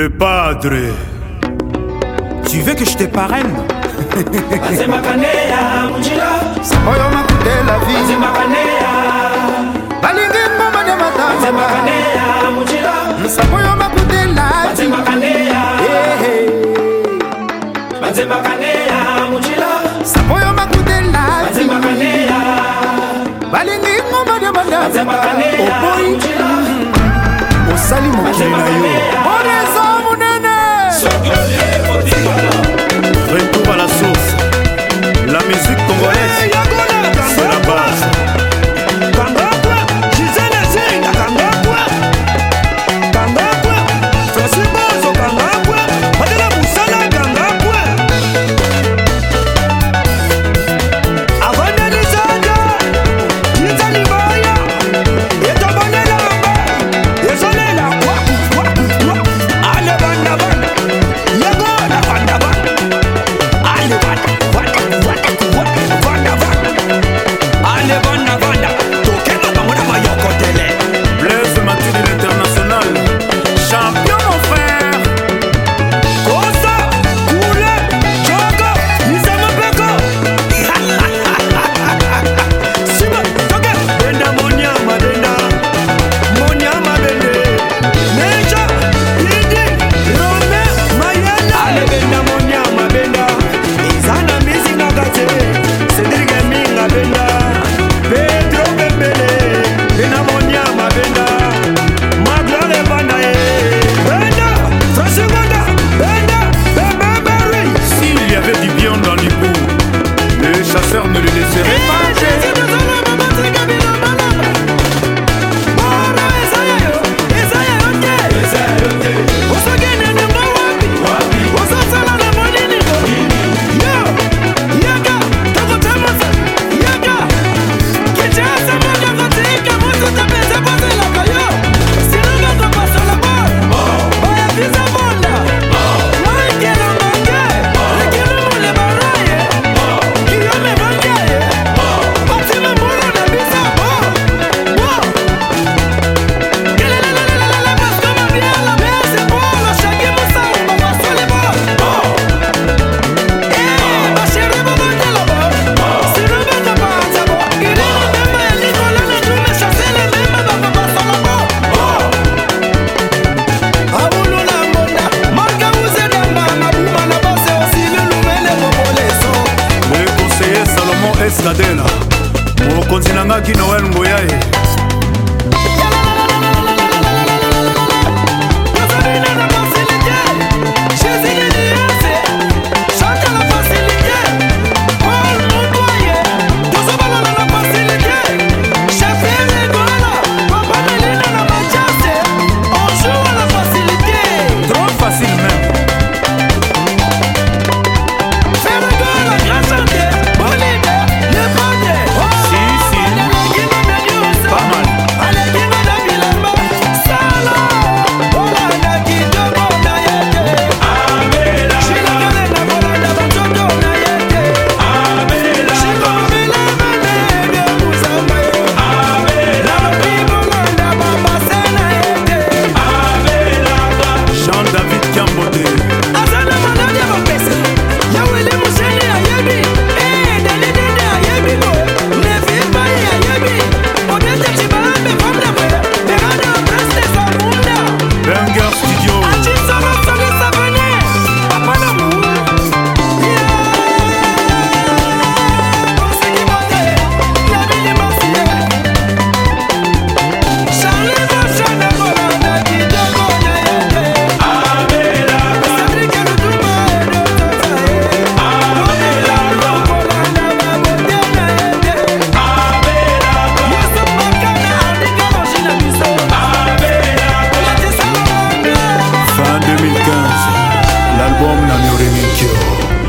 Le padre, tu veux que je te parraine? Samoyo makute la vie balingi mama de matanga Samoyo makute la vie Samoyo makute la vie balingi mama de matanga Oboy osali mokili na yo Onezo munene retour à la source. La musique congolaise, c'est la base. Ne le laisserait pas. Escadela mokonzi na ngaki Noel Ngoyaye l'album Nani Remikyo.